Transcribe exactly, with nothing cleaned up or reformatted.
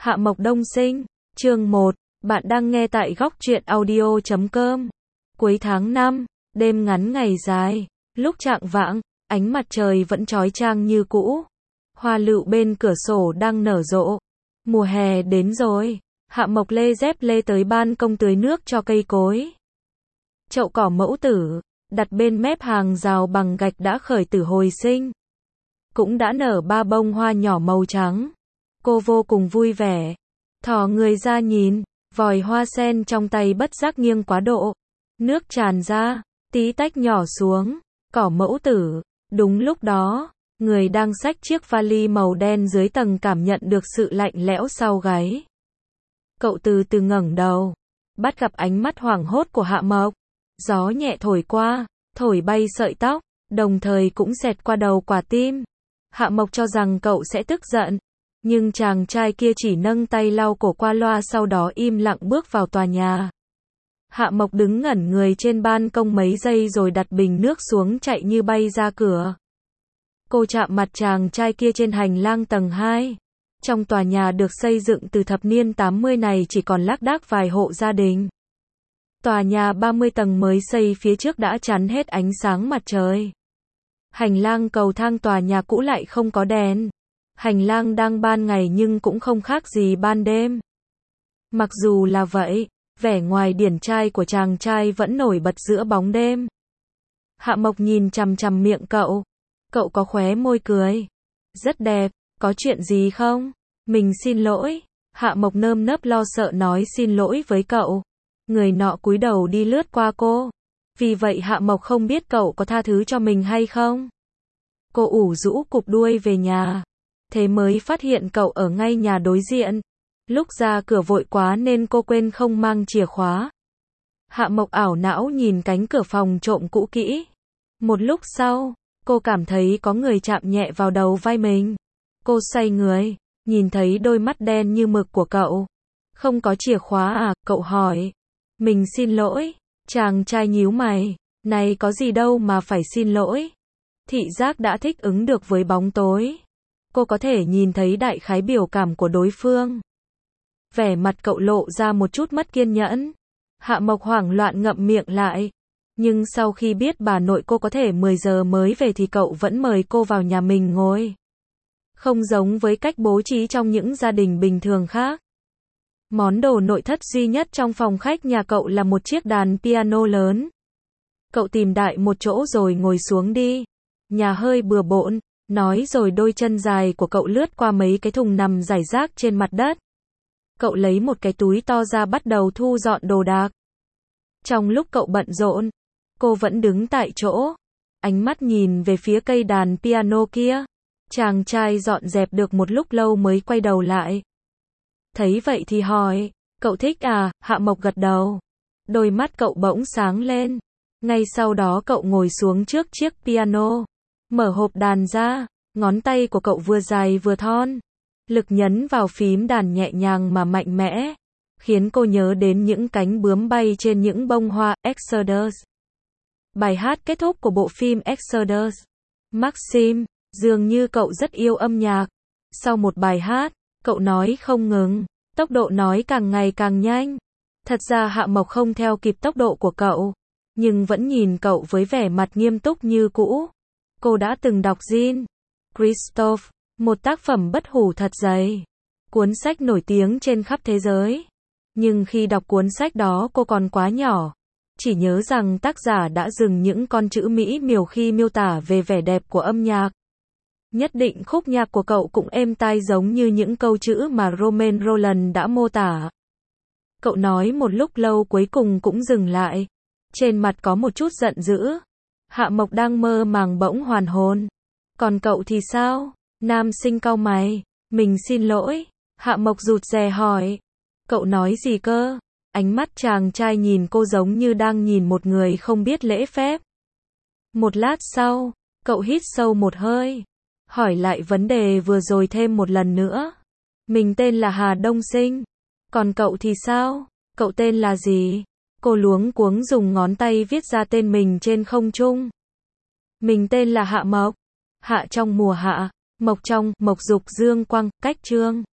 Hạ Mộc Đông Sinh, chương một, bạn đang nghe tại góc truyện audio chấm com. Cuối tháng năm, đêm ngắn ngày dài, lúc chạng vạng, ánh mặt trời vẫn chói chang như cũ. Hoa lựu bên cửa sổ đang nở rộ. Mùa hè đến rồi, Hạ Mộc lê dép lê tới ban công tưới nước cho cây cối. Chậu cỏ mẫu tử, đặt bên mép hàng rào bằng gạch đã khởi tử hồi sinh. Cũng đã nở ba bông hoa nhỏ màu trắng. Cô vô cùng vui vẻ. Thò người ra nhìn, vòi hoa sen trong tay bất giác nghiêng quá độ. Nước tràn ra, tí tách nhỏ xuống. Cỏ mẫu tử. Đúng lúc đó, người đang xách chiếc vali màu đen dưới tầng cảm nhận được sự lạnh lẽo sau gáy. Cậu từ từ ngẩng đầu, bắt gặp ánh mắt hoảng hốt của Hạ Mộc. Gió nhẹ thổi qua, thổi bay sợi tóc, đồng thời cũng xẹt qua đầu quả tim. Hạ Mộc cho rằng cậu sẽ tức giận, nhưng chàng trai kia chỉ nâng tay lau cổ qua loa, sau đó im lặng bước vào tòa nhà. Hạ Mộc đứng ngẩn người trên ban công mấy giây rồi đặt bình nước xuống chạy như bay ra cửa. Cô chạm mặt chàng trai kia trên hành lang tầng hai. Trong tòa nhà được xây dựng từ thập niên tám mươi này chỉ còn lác đác vài hộ gia đình. Tòa nhà ba mươi tầng mới xây phía trước đã chắn hết ánh sáng mặt trời. Hành lang cầu thang tòa nhà cũ lại không có đèn. Hành lang đang ban ngày nhưng cũng không khác gì ban đêm. Mặc dù là vậy, vẻ ngoài điển trai của chàng trai vẫn nổi bật giữa bóng đêm. Hạ Mộc nhìn chằm chằm miệng cậu. Cậu có khóe môi cười. Rất đẹp, có chuyện gì không? Mình xin lỗi. Hạ Mộc nơm nớp lo sợ nói xin lỗi với cậu. Người nọ cúi đầu đi lướt qua cô. Vì vậy Hạ Mộc không biết cậu có tha thứ cho mình hay không. Cô ủ rũ cụp đuôi về nhà. Thế mới phát hiện cậu ở ngay nhà đối diện. Lúc ra cửa vội quá nên cô quên không mang chìa khóa. Hạ Mộc ảo não nhìn cánh cửa phòng trộm cũ kỹ. Một lúc sau, cô cảm thấy có người chạm nhẹ vào đầu vai mình. Cô xoay người, nhìn thấy đôi mắt đen như mực của cậu. Không có chìa khóa à? Cậu hỏi. Mình xin lỗi. Chàng trai nhíu mày. Này có gì đâu mà phải xin lỗi. Thị giác đã thích ứng được với bóng tối. Cô có thể nhìn thấy đại khái biểu cảm của đối phương. Vẻ mặt cậu lộ ra một chút mất kiên nhẫn. Hạ Mộc hoảng loạn ngậm miệng lại. Nhưng sau khi biết bà nội cô có thể mười giờ mới về thì cậu vẫn mời cô vào nhà mình ngồi. Không giống với cách bố trí trong những gia đình bình thường khác. Món đồ nội thất duy nhất trong phòng khách nhà cậu là một chiếc đàn piano lớn. Cậu tìm đại một chỗ rồi ngồi xuống đi. Nhà hơi bừa bộn, nói rồi đôi chân dài của cậu lướt qua mấy cái thùng nằm rải rác trên mặt đất. Cậu lấy một cái túi to ra bắt đầu thu dọn đồ đạc. Trong lúc cậu bận rộn, cô vẫn đứng tại chỗ, ánh mắt nhìn về phía cây đàn piano kia. Chàng trai dọn dẹp được một lúc lâu mới quay đầu lại. Thấy vậy thì hỏi, cậu thích à? Hạ Mộc gật đầu. Đôi mắt cậu bỗng sáng lên. Ngay sau đó cậu ngồi xuống trước chiếc piano, mở hộp đàn ra, ngón tay của cậu vừa dài vừa thon. Lực nhấn vào phím đàn nhẹ nhàng mà mạnh mẽ, khiến cô nhớ đến những cánh bướm bay trên những bông hoa, Exodus. Bài hát kết thúc của bộ phim Exodus. Maxim, dường như cậu rất yêu âm nhạc. Sau một bài hát, cậu nói không ngừng, tốc độ nói càng ngày càng nhanh. Thật ra Hạ Mộc không theo kịp tốc độ của cậu, nhưng vẫn nhìn cậu với vẻ mặt nghiêm túc như cũ. Cô đã từng đọc Jean Christophe, một tác phẩm bất hủ thật dày, cuốn sách nổi tiếng trên khắp thế giới. Nhưng khi đọc cuốn sách đó cô còn quá nhỏ, chỉ nhớ rằng tác giả đã dùng những con chữ mỹ miều khi miêu tả về vẻ đẹp của âm nhạc. Nhất định khúc nhạc của cậu cũng êm tai giống như những câu chữ mà Romain Rolland đã mô tả. Cậu nói một lúc lâu cuối cùng cũng dừng lại. Trên mặt có một chút giận dữ. Hạ Mộc đang mơ màng bỗng hoàn hồn. Còn cậu thì sao? Nam sinh cau mày. Mình xin lỗi. Hạ Mộc rụt rè hỏi. Cậu nói gì cơ? Ánh mắt chàng trai nhìn cô giống như đang nhìn một người không biết lễ phép. Một lát sau, cậu hít sâu một hơi. Hỏi lại vấn đề vừa rồi thêm một lần nữa. Mình tên là Hà Đông Sinh. Còn cậu thì sao? Cậu tên là gì? Cô luống cuống dùng ngón tay viết ra tên mình trên không trung. Mình tên là Hạ Mộc. Hạ trong mùa hạ, mộc trong, mộc dục dương quang, cách chương.